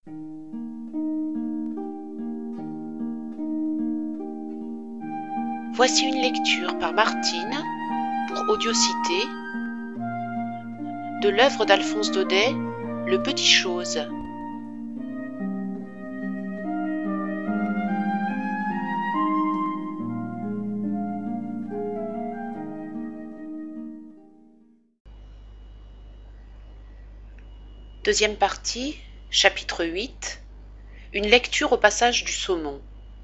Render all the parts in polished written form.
Voici une lecture par Martine pour Audiocité de l'œuvre d'Alphonse Daudet, Le Petit Chose. Deuxième partie, chapitre 8. Une lecture au passage du saumon.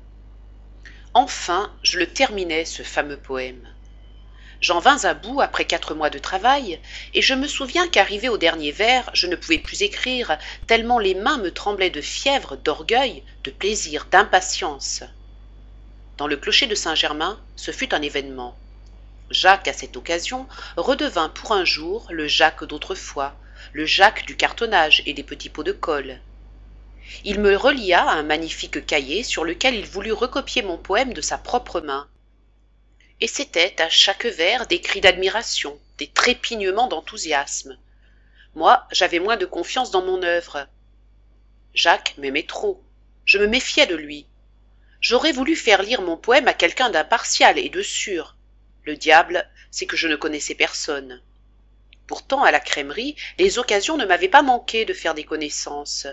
Enfin, je le terminai, ce fameux poème. J'en vins à bout après 4 mois de travail, et je me souviens qu'arrivé au dernier vers, je ne pouvais plus écrire, tellement les mains me tremblaient de fièvre, d'orgueil, de plaisir, d'impatience. Dans le clocher de Saint-Germain, ce fut un événement. Jacques, à cette occasion, redevint pour un jour le Jacques d'autrefois, le Jacques du cartonnage et des petits pots de colle. Il me relia un magnifique cahier sur lequel il voulut recopier mon poème de sa propre main. Et c'était à chaque vers des cris d'admiration, des trépignements d'enthousiasme. Moi, j'avais moins de confiance dans mon œuvre. Jacques m'aimait trop. Je me méfiais de lui. J'aurais voulu faire lire mon poème à quelqu'un d'impartial et de sûr. Le diable, c'est que je ne connaissais personne. Pourtant, à la crèmerie, les occasions ne m'avaient pas manqué de faire des connaissances.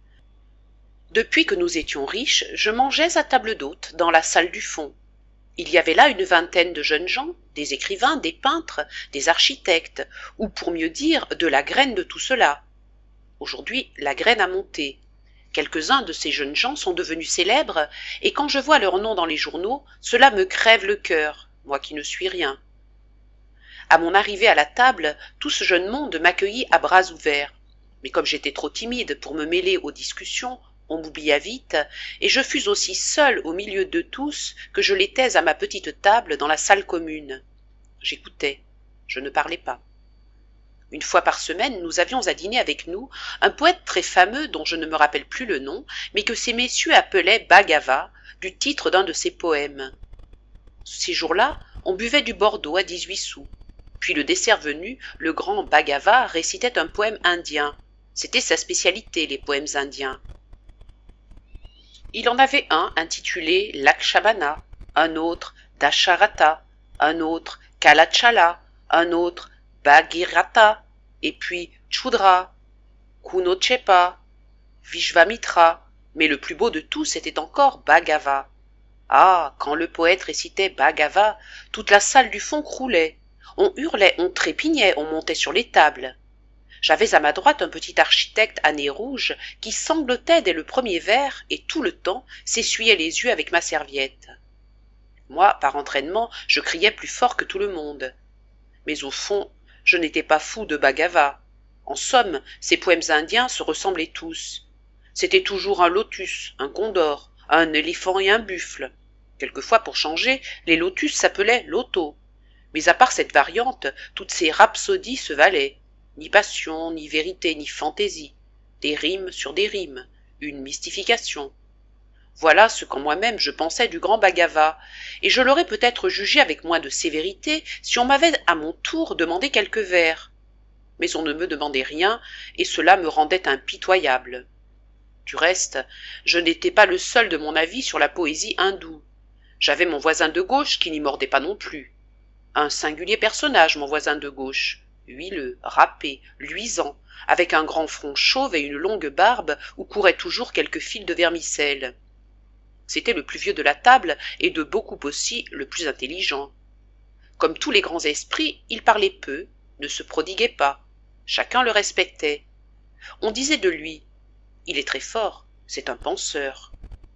Depuis que nous étions riches, je mangeais à table d'hôte dans la salle du fond. Il y avait là une vingtaine de jeunes gens, des écrivains, des peintres, des architectes, ou pour mieux dire, de la graine de tout cela. Aujourd'hui, la graine a monté. Quelques-uns de ces jeunes gens sont devenus célèbres, et quand je vois leur nom dans les journaux, cela me crève le cœur, moi qui ne suis rien. À mon arrivée à la table, tout ce jeune monde m'accueillit à bras ouverts. Mais comme j'étais trop timide pour me mêler aux discussions, on m'oublia vite, et je fus aussi seul au milieu d'eux tous que je l'étais à ma petite table dans la salle commune. J'écoutais, je ne parlais pas. Une fois par semaine, nous avions à dîner avec nous un poète très fameux dont je ne me rappelle plus le nom, mais que ces messieurs appelaient Bhagava, du titre d'un de ses poèmes. Ces jours-là, on buvait du Bordeaux à 18 sous. Puis le dessert venu, le grand Bhagava récitait un poème indien. C'était sa spécialité, les poèmes indiens. Il en avait un intitulé Lakshabana, un autre Dasharata, un autre Kalachala, un autre Bhagirata, et puis Chudra, Kunochepa, Vishvamitra, mais le plus beau de tous était encore Bhagava. Ah, quand le poète récitait Bhagava, toute la salle du fond croulait. On hurlait, on trépignait, on montait sur les tables. J'avais à ma droite un petit architecte à nez rouge qui sanglotait dès le premier vers et tout le temps s'essuyait les yeux avec ma serviette. Moi, par entraînement, je criais plus fort que tout le monde. Mais au fond, je n'étais pas fou de Bhagava. En somme, ces poèmes indiens se ressemblaient tous. C'était toujours un lotus, un condor, un éléphant et un buffle. Quelquefois, pour changer, les lotus s'appelaient loto. Mais à part cette variante, toutes ces rhapsodies se valaient. Ni passion, ni vérité, ni fantaisie. Des rimes sur des rimes, une mystification. Voilà ce qu'en moi-même je pensais du grand Bhagava, et je l'aurais peut-être jugé avec moins de sévérité si on m'avait à mon tour demandé quelques vers. Mais on ne me demandait rien, et cela me rendait impitoyable. Du reste, je n'étais pas le seul de mon avis sur la poésie hindoue. J'avais mon voisin de gauche qui n'y mordait pas non plus. Un singulier personnage, mon voisin de gauche, huileux, râpé, luisant, avec un grand front chauve et une longue barbe où couraient toujours quelques fils de vermicelle. C'était le plus vieux de la table et de beaucoup aussi le plus intelligent. Comme tous les grands esprits, il parlait peu, ne se prodiguait pas. Chacun le respectait. On disait de lui « Il est très fort, c'est un penseur ».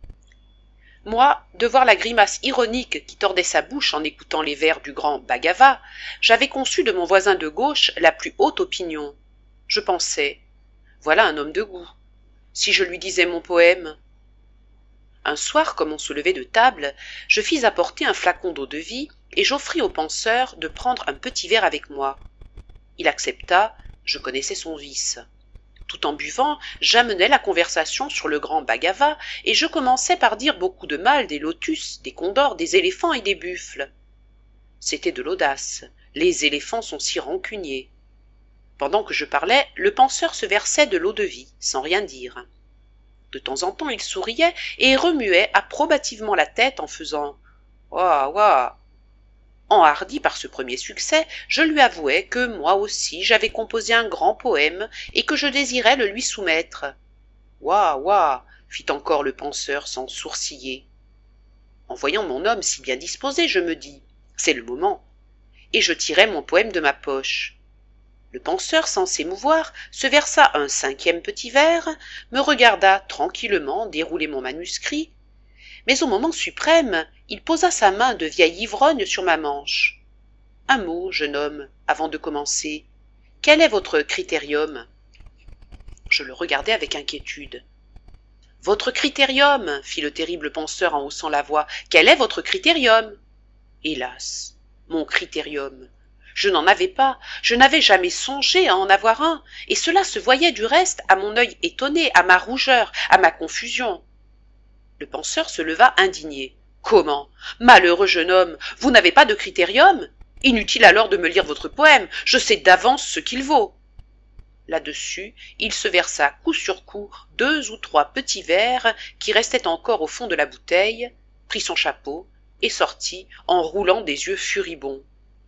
Moi, de voir la grimace ironique qui tordait sa bouche en écoutant les vers du grand Bhagava, j'avais conçu de mon voisin de gauche la plus haute opinion. Je pensais, voilà un homme de goût. Si je lui disais mon poème. Un soir, comme on se levait de table, je fis apporter un flacon d'eau-de-vie et j'offris au penseur de prendre un petit verre avec moi. Il accepta, je connaissais son vice. Tout en buvant, j'amenais la conversation sur le grand Bhagava et je commençais par dire beaucoup de mal des lotus, des condors, des éléphants et des buffles. C'était de l'audace. Les éléphants sont si rancuniers. Pendant que je parlais, le penseur se versait de l'eau-de-vie, sans rien dire. De temps en temps, il souriait et remuait approbativement la tête en faisant « Ouah, ouah ». Enhardi par ce premier succès, je lui avouai que moi aussi j'avais composé un grand poème et que je désirais le lui soumettre. « Ouah, ouah » fit encore le penseur sans sourciller. En voyant mon homme si bien disposé, je me dis « C'est le moment » et je tirai mon poème de ma poche. Le penseur, sans s'émouvoir, se versa un 5e petit verre, me regarda tranquillement dérouler mon manuscrit, mais au moment suprême, il posa sa main de vieil ivrogne sur ma manche. « Un mot, jeune homme, avant de commencer. Quel est votre critérium ?» Je le regardai avec inquiétude. « Votre critérium, fit le terrible penseur en haussant la voix. Quel est votre critérium ? Hélas, mon critérium. Je n'en avais pas, je n'avais jamais songé à en avoir un, et cela se voyait du reste à mon œil étonné, à ma rougeur, à ma confusion. Le penseur se leva indigné. Comment ? Malheureux jeune homme, vous n'avez pas de critérium ? Inutile alors de me lire votre poème, je sais d'avance ce qu'il vaut. Là-dessus, il se versa coup sur coup 2 ou 3 petits verres qui restaient encore au fond de la bouteille, prit son chapeau et sortit en roulant des yeux furibonds.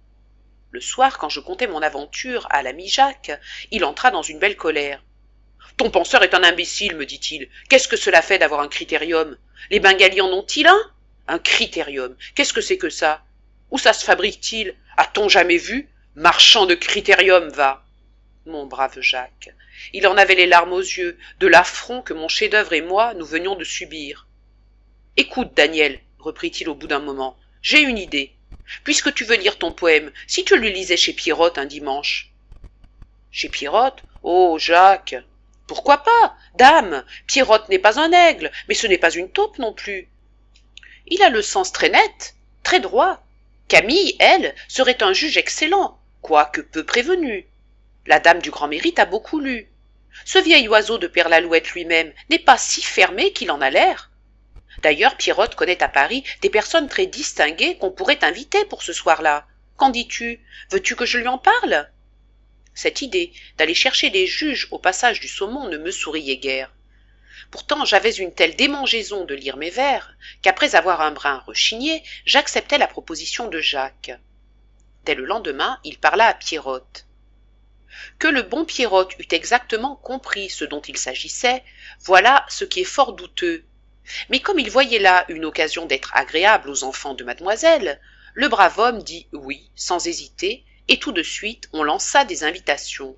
Le soir, quand je contai mon aventure à l'ami Jacques, il entra dans une belle colère. « Ton penseur est un imbécile, me dit-il. Qu'est-ce que cela fait d'avoir un critérium ? Les Bengalis en ont-ils un ? Un critérium, qu'est-ce que c'est que ça ? Où ça se fabrique-t-il ? A-t-on jamais vu ? Marchand de critérium, va !» Mon brave Jacques, il en avait les larmes aux yeux, de l'affront que mon chef-d'œuvre et moi nous venions de subir. « Écoute, Daniel, reprit-il au bout d'un moment, j'ai une idée. Puisque tu veux lire ton poème, si tu le lisais chez Pierrotte un dimanche. »« Chez Pierrotte ? Oh, Jacques !»« Pourquoi pas ? Dame, Pierrotte n'est pas un aigle, mais ce n'est pas une taupe non plus. Il a le sens très net, très droit. Camille, elle, serait un juge excellent, quoique peu prévenu. La dame du grand mérite a beaucoup lu. Ce vieil oiseau de Père Lalouette lui-même n'est pas si fermé qu'il en a l'air. D'ailleurs, Pierrotte connaît à Paris des personnes très distinguées qu'on pourrait inviter pour ce soir-là. Qu'en dis-tu ? Veux-tu que je lui en parle ? Cette idée d'aller chercher des juges au passage du Saumon ne me souriait guère. Pourtant, j'avais une telle démangeaison de lire mes vers qu'après avoir un brin rechigné, j'acceptai la proposition de Jacques. Dès le lendemain, il parla à Pierrotte. Que le bon Pierrotte eût exactement compris ce dont il s'agissait, voilà ce qui est fort douteux. Mais comme il voyait là une occasion d'être agréable aux enfants de mademoiselle, le brave homme dit oui, sans hésiter, et tout de suite on lança des invitations.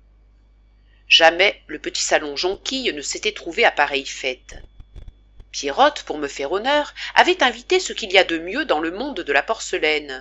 Jamais le petit salon Jonquille ne s'était trouvé à pareille fête. Pierrotte, pour me faire honneur, avait invité ce qu'il y a de mieux dans le monde de la porcelaine.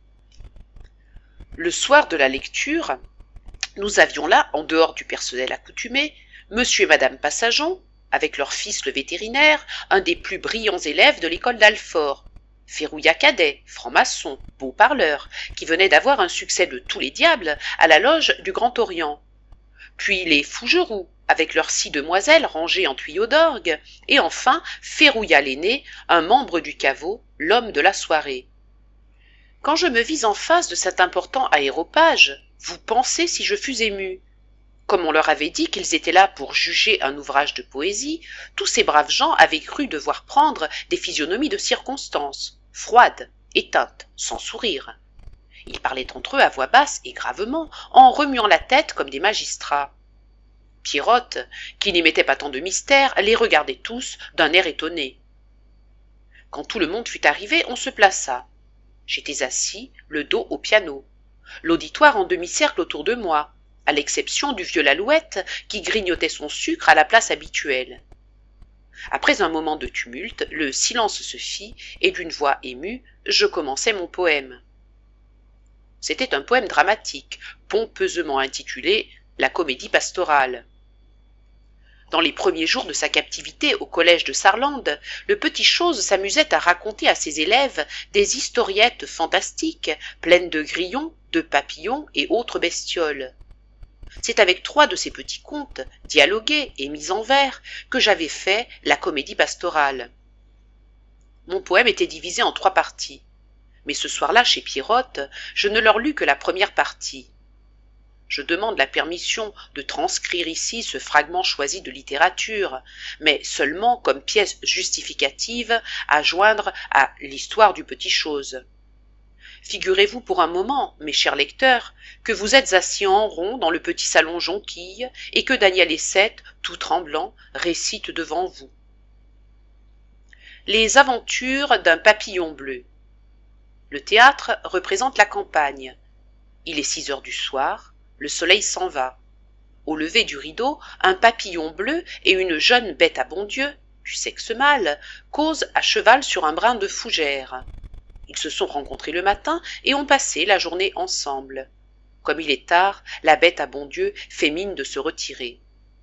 Le soir de la lecture, nous avions là, en dehors du personnel accoutumé, monsieur et madame Passageon, avec leur fils le vétérinaire, un des plus brillants élèves de l'école d'Alfort, Férouillat cadet, franc-maçon, beau parleur, qui venait d'avoir un succès de tous les diables à la loge du Grand Orient, puis les Fougeroux, avec leurs 6 demoiselles rangées en tuyaux d'orgue, et enfin Férouillat l'aîné, un membre du caveau, l'homme de la soirée. Quand je me vis en face de cet important aéropage, vous pensez si je fus ému. Comme on leur avait dit qu'ils étaient là pour juger un ouvrage de poésie, tous ces braves gens avaient cru devoir prendre des physionomies de circonstance, froides, éteintes, sans sourire. Ils parlaient entre eux à voix basse et gravement, en remuant la tête comme des magistrats. Pierrotte, qui n'y mettait pas tant de mystère, les regardait tous d'un air étonné. Quand tout le monde fut arrivé, on se plaça. J'étais assis, le dos au piano. L'auditoire en demi-cercle autour de moi, à l'exception du vieux Lalouette qui grignotait son sucre à la place habituelle. Après un moment de tumulte, le silence se fit et d'une voix émue, je commençai mon poème. C'était un poème dramatique, pompeusement intitulé « La comédie pastorale ». Dans les premiers jours de sa captivité au collège de Sarlande, le petit chose s'amusait à raconter à ses élèves des historiettes fantastiques, pleines de grillons, de papillons et autres bestioles. C'est avec 3 de ces petits contes, dialogués et mis en vers, que j'avais fait la comédie pastorale. Mon poème était divisé en 3 parties, mais ce soir-là, chez Pierrotte, je ne leur lus que la première partie. Je demande la permission de transcrire ici ce fragment choisi de littérature, mais seulement comme pièce justificative à joindre à l'histoire du petit chose. Figurez-vous pour un moment, mes chers lecteurs, que vous êtes assis en rond dans le petit salon jonquille et que Daniel Essette, tout tremblant, récite devant vous. Les aventures d'un papillon bleu. Le théâtre représente la campagne. Il est 6 heures du soir, le soleil s'en va. Au lever du rideau, un papillon bleu et une jeune bête à bon Dieu, du sexe mâle, causent à cheval sur un brin de fougère. Ils se sont rencontrés le matin et ont passé la journée ensemble. Comme il est tard, la bête à bon Dieu fait mine de se retirer.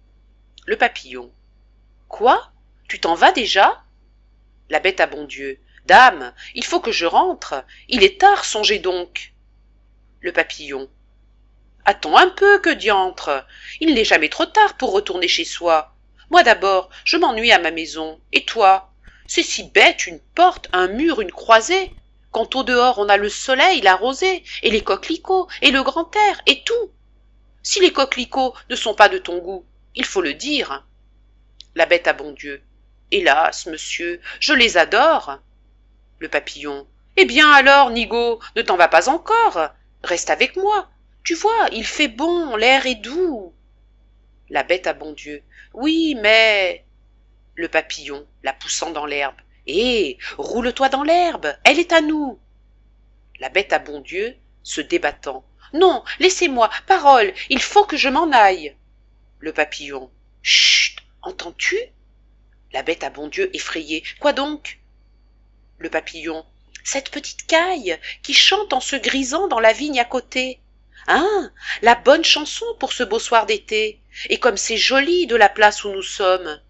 Le papillon. Quoi? Tu t'en vas déjà? La bête à bon Dieu. Dame, il faut que je rentre. Il est tard, songez donc. Le papillon. Attends un peu, que diantre. Il n'est jamais trop tard pour retourner chez soi. Moi d'abord, je m'ennuie à ma maison. Et toi? C'est si bête, une porte, un mur, une croisée. Quand au dehors on a le soleil, la rosée, et les coquelicots, et le grand air, et tout. Si les coquelicots ne sont pas de ton goût, il faut le dire. La bête à bon Dieu. Hélas, monsieur, je les adore. Le papillon. Eh bien alors, Nigaud, ne t'en va pas encore. Reste avec moi. Tu vois, il fait bon, l'air est doux. La bête à bon Dieu. Oui, mais... Le papillon, la poussant dans l'herbe. Hé, roule-toi dans l'herbe, elle est à nous. La bête à bon Dieu, se débattant. Non, laissez-moi, parole, il faut que je m'en aille. Le papillon. Chut, entends-tu? La bête à bon Dieu, effrayée. Quoi donc? Le papillon. Cette petite caille qui chante en se grisant dans la vigne à côté. Hein, la bonne chanson pour ce beau soir d'été. Et comme c'est joli de la place où nous sommes.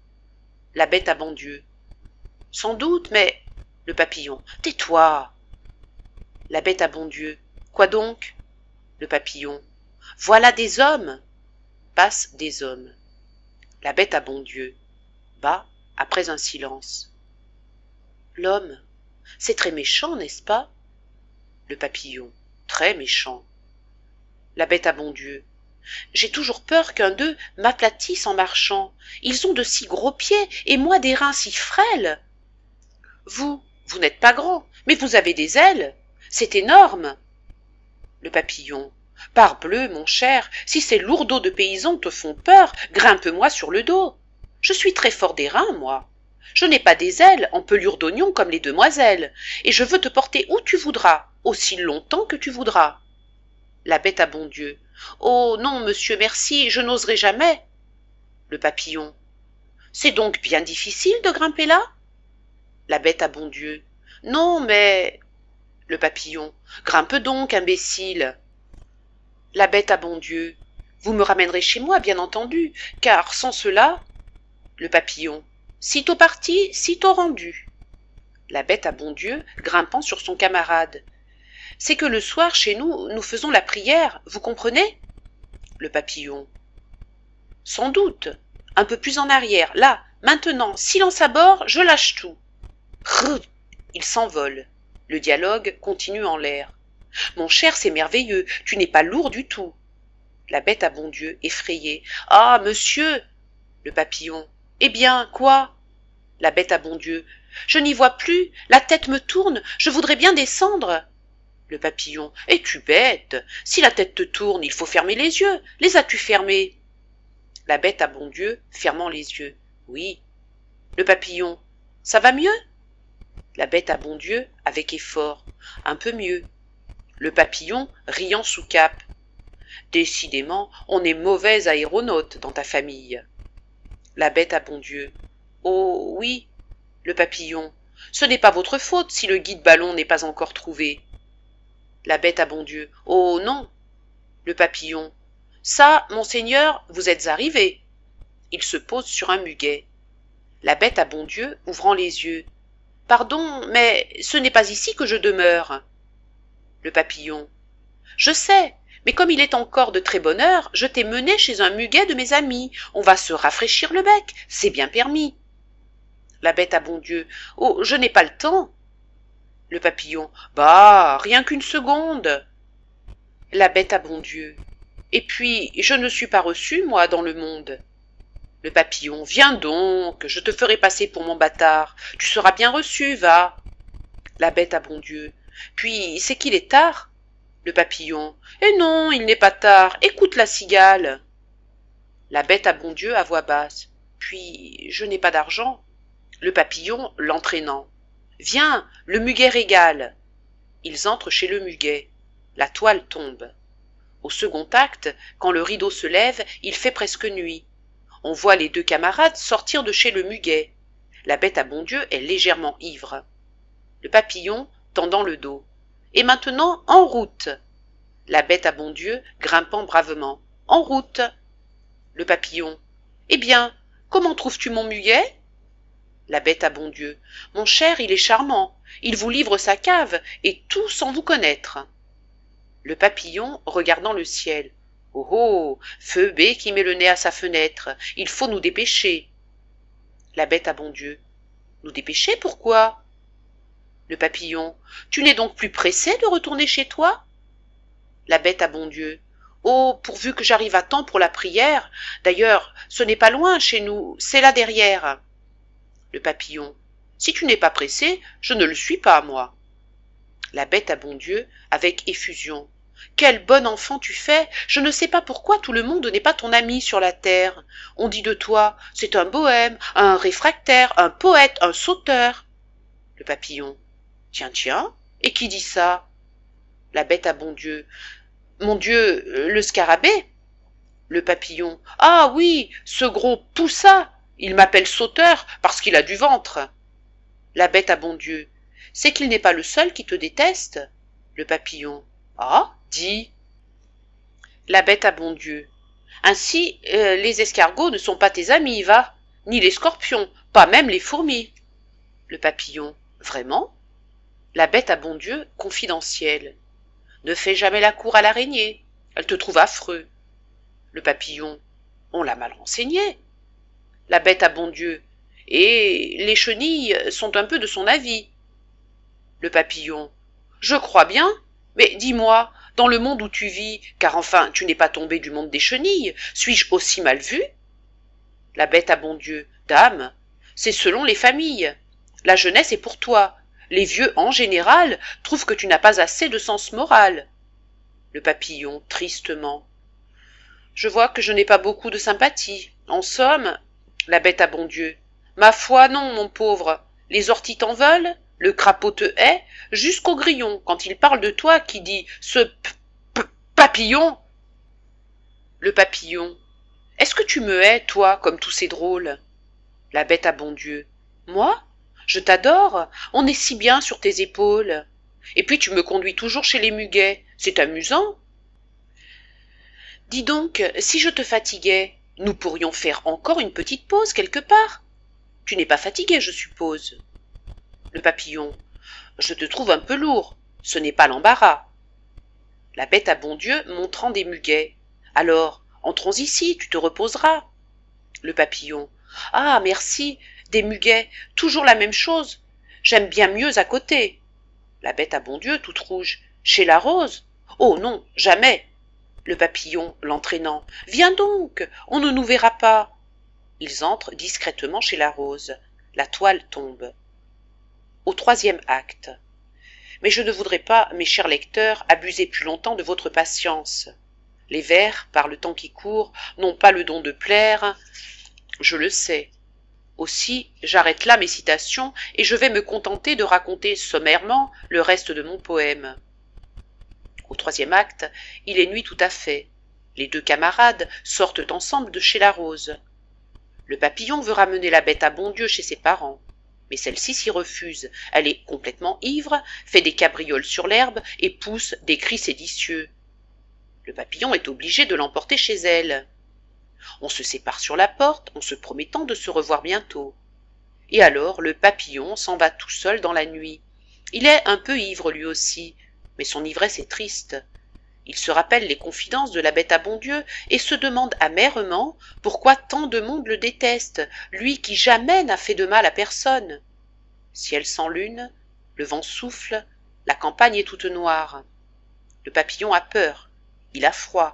La bête à bon Dieu. Sans doute, mais... Le papillon. Tais-toi. La bête à bon Dieu. Quoi donc? Le papillon. Voilà des hommes. Passe des hommes. La bête à bon Dieu. Bas, après un silence. L'homme. C'est très méchant, n'est-ce pas? Le papillon. Très méchant. La bête à bon Dieu. J'ai toujours peur qu'un d'eux m'aplatisse en marchant. Ils ont de si gros pieds et moi des reins si frêles. Vous n'êtes pas grand, mais vous avez des ailes. C'est énorme. Le papillon. Parbleu, mon cher, si ces lourdeaux de paysans te font peur, grimpe-moi sur le dos. Je suis très fort des reins, moi. Je n'ai pas des ailes en pelure d'oignon comme les demoiselles, et je veux te porter où tu voudras, aussi longtemps que tu voudras. La bête à bon Dieu. Oh non, monsieur, merci, je n'oserai jamais. Le papillon. C'est donc bien difficile de grimper là? La bête à bon Dieu. Non, mais... Le papillon. Grimpe donc, imbécile. La bête à bon Dieu. Vous me ramènerez chez moi, bien entendu, car sans cela... Le papillon. Sitôt parti, sitôt rendu. La bête à bon Dieu, grimpant sur son camarade. C'est que le soir, chez nous, nous faisons la prière, vous comprenez? Le papillon. Sans doute. Un peu plus en arrière, là, maintenant, silence à bord, je lâche tout. Rrr. Il s'envole. Le dialogue continue en l'air. Mon cher, c'est merveilleux, tu n'es pas lourd du tout. La bête à bon Dieu, effrayée. Ah, monsieur! Le papillon. Eh bien, quoi? La bête à bon Dieu. Je n'y vois plus, la tête me tourne, je voudrais bien descendre. Le papillon. Es-tu bête? Si la tête te tourne, il faut fermer les yeux. Les as-tu fermés? La bête à bon Dieu, fermant les yeux. Oui. Le papillon. Ça va mieux? La bête à bon Dieu, avec effort. Un peu mieux. Le papillon, riant sous cape. Décidément, on est mauvais aéronaute dans ta famille. La bête à bon Dieu. Oh, oui. Le papillon. Ce n'est pas votre faute si le guide ballon n'est pas encore trouvé. La bête à bon Dieu. Oh, non. Le papillon. Ça, monseigneur, vous êtes arrivé. Il se pose sur un muguet. La bête à bon Dieu, ouvrant les yeux. Pardon, mais ce n'est pas ici que je demeure. Le papillon. Je sais, mais comme il est encore de très bonne heure, je t'ai mené chez un muguet de mes amis. On va se rafraîchir le bec, c'est bien permis. La bête à bon Dieu. Oh, je n'ai pas le temps. Le papillon. Bah, rien qu'une seconde. La bête à bon Dieu. Et puis, je ne suis pas reçu, moi, dans le monde. Le papillon, viens donc, je te ferai passer pour mon bâtard. Tu seras bien reçu, va. La bête à bon Dieu. Puis, c'est qu'il est tard. Le papillon. Eh non, il n'est pas tard. Écoute la cigale. La bête à bon Dieu à voix basse. Puis, je n'ai pas d'argent. Le papillon l'entraînant. Viens, le muguet régale. Ils entrent chez le muguet. La toile tombe. Au second acte, quand le rideau se lève, il fait presque nuit. On voit les deux camarades sortir de chez le muguet. La bête à bon Dieu est légèrement ivre. Le papillon tendant le dos. Et maintenant, en route. La bête à bon Dieu grimpant bravement. En route. Le papillon. Eh bien, comment trouves-tu mon muguet? La bête à bon Dieu. Mon cher, il est charmant. Il vous livre sa cave, et tout sans vous connaître. Le papillon regardant le ciel. Oh oh, feu B qui met le nez à sa fenêtre. Il faut nous dépêcher. La bête à bon Dieu. Nous dépêcher, pourquoi? Le papillon. Tu n'es donc plus pressé de retourner chez toi? La bête à bon Dieu. Oh, pourvu que j'arrive à temps pour la prière. D'ailleurs, ce n'est pas loin chez nous, c'est là derrière. Le papillon. Si tu n'es pas pressé, je ne le suis pas, moi. La bête à bon Dieu, avec effusion. Quel bon enfant tu fais! Je ne sais pas pourquoi tout le monde n'est pas ton ami sur la terre. On dit de toi, c'est un bohème, un réfractaire, un poète, un sauteur. Le papillon. Tiens, tiens, et qui dit ça? La bête à bon Dieu. Mon Dieu, le scarabée? Le papillon. Ah oui, ce gros poussa. Il m'appelle sauteur parce qu'il a du ventre. La bête à bon Dieu. C'est qu'il n'est pas le seul qui te déteste. Le papillon. Ah, dis. La bête à bon Dieu. Ainsi, les escargots ne sont pas tes amis, va. Ni les scorpions, pas même les fourmis. Le papillon. Vraiment? La bête à bon Dieu, confidentielle. Ne fais jamais la cour à l'araignée. Elle te trouve affreux. Le papillon. On l'a mal renseigné. La bête à bon Dieu. Et les chenilles sont un peu de son avis. Le papillon. Je crois bien. Mais dis-moi, dans le monde où tu vis, car enfin tu n'es pas tombé du monde des chenilles, suis-je aussi mal vu? La bête à bon Dieu. Dame, c'est selon les familles. La jeunesse est pour toi. Les vieux, en général, trouvent que tu n'as pas assez de sens moral. Le papillon, tristement. Je vois que je n'ai pas beaucoup de sympathie. En somme, la bête à bon Dieu. Ma foi, non, mon pauvre. Les orties t'en veulent, le crapaud te hait, jusqu'au grillon, quand il parle de toi, qui dit ce papillon. Le papillon. Est-ce que tu me hais, toi, comme tous ces drôles? La bête à bon Dieu. Moi? Je t'adore, on est si bien sur tes épaules. Et puis tu me conduis toujours chez les muguets, c'est amusant. Dis donc, si je te fatiguais, nous pourrions faire encore une petite pause quelque part. Tu n'es pas fatigué, je suppose. Le papillon. Je te trouve un peu lourd, ce n'est pas l'embarras. La bête à bon Dieu montrant des muguets. Alors, entrons ici, tu te reposeras. Le papillon. Ah, merci, des muguets, toujours la même chose. J'aime bien mieux à côté. La bête à bon Dieu, toute rouge. Chez la rose? Oh non, jamais. Le papillon, l'entraînant. Viens donc, on ne nous verra pas. Ils entrent discrètement chez la rose. La toile tombe. Au troisième acte. Mais je ne voudrais pas, mes chers lecteurs, abuser plus longtemps de votre patience. Les vers, par le temps qui court, n'ont pas le don de plaire, je le sais. Aussi, j'arrête là mes citations et je vais me contenter de raconter sommairement le reste de mon poème. Au troisième acte, il est nuit tout à fait. Les deux camarades sortent ensemble de chez la rose. Le papillon veut ramener la bête à bon Dieu chez ses parents. Mais celle-ci s'y refuse. Elle est complètement ivre, fait des cabrioles sur l'herbe et pousse des cris séditieux. Le papillon est obligé de l'emporter chez elle. On se sépare sur la porte en se promettant de se revoir bientôt. Et alors le papillon s'en va tout seul dans la nuit. Il est un peu ivre lui aussi, mais son ivresse est triste. Il se rappelle les confidences de la bête à bon Dieu et se demande amèrement pourquoi tant de monde le déteste, lui qui jamais n'a fait de mal à personne. Ciel sans lune, le vent souffle, la campagne est toute noire. Le papillon a peur, il a froid.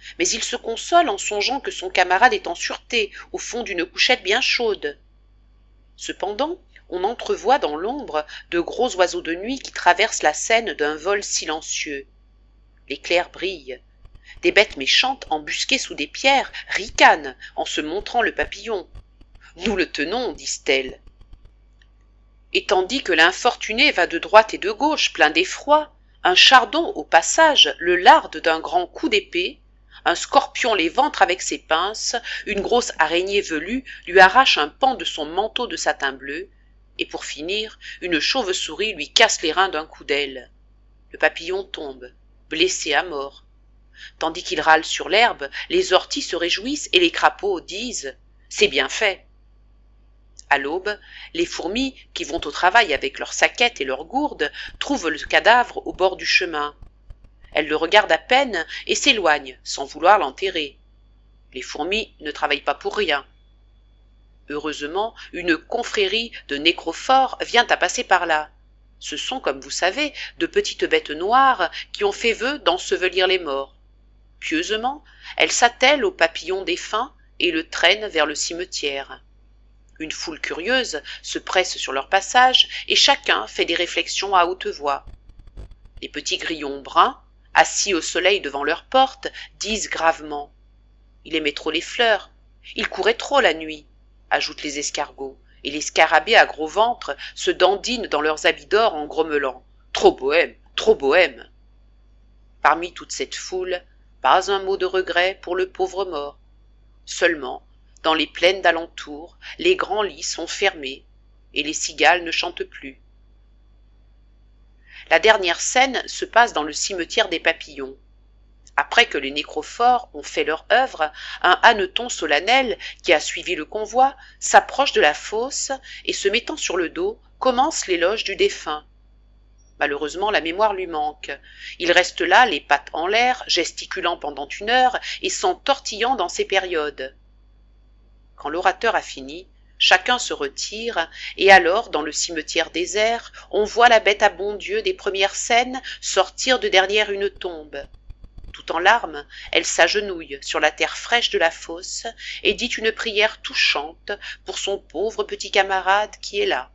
mais il se console en songeant que son camarade est en sûreté, au fond d'une couchette bien chaude. Cependant, on entrevoit dans l'ombre de gros oiseaux de nuit qui traversent la scène d'un vol silencieux. L'éclair brille. Des bêtes méchantes embusquées sous des pierres ricanent en se montrant le papillon. Nous le tenons, disent-elles. Et tandis que l'infortuné va de droite et de gauche plein d'effroi, un chardon au passage le larde d'un grand coup d'épée, un scorpion l'éventre avec ses pinces, une grosse araignée velue lui arrache un pan de son manteau de satin bleu, et pour finir, une chauve-souris lui casse les reins d'un coup d'aile. Le papillon tombe, blessé à mort. Tandis qu'il râle sur l'herbe, les orties se réjouissent et les crapauds disent « c'est bien fait ». À l'aube, les fourmis, qui vont au travail avec leurs saquettes et leurs gourdes, trouvent le cadavre au bord du chemin. Elles le regardent à peine et s'éloignent, sans vouloir l'enterrer. Les fourmis ne travaillent pas pour rien. Heureusement, une confrérie de nécrophores vient à passer par là. Ce sont, comme vous savez, de petites bêtes noires qui ont fait vœu d'ensevelir les morts. Pieusement, elles s'attellent au papillon défunt et le traînent vers le cimetière. Une foule curieuse se presse sur leur passage et chacun fait des réflexions à haute voix. Les petits grillons bruns, assis au soleil devant leur porte, disent gravement « Il aimait trop les fleurs, il courait trop la nuit », ajoutent les escargots, et les scarabées à gros ventre se dandinent dans leurs habits d'or en grommelant « Trop bohème, trop bohème ». Parmi toute cette foule, pas un mot de regret pour le pauvre mort. Seulement, dans les plaines d'alentour, les grands lits sont fermés, et les cigales ne chantent plus. La dernière scène se passe dans le cimetière des papillons. Après que les nécrophores ont fait leur œuvre, un hanneton solennel, qui a suivi le convoi, s'approche de la fosse et, se mettant sur le dos, commence l'éloge du défunt. Malheureusement, la mémoire lui manque. Il reste là, les pattes en l'air, gesticulant pendant 1 heure et s'entortillant dans ses périodes. Quand l'orateur a fini, chacun se retire, et alors, dans le cimetière désert, on voit la bête à bon Dieu des premières scènes sortir de derrière une tombe. Tout en larmes, elle s'agenouille sur la terre fraîche de la fosse et dit une prière touchante pour son pauvre petit camarade qui est là.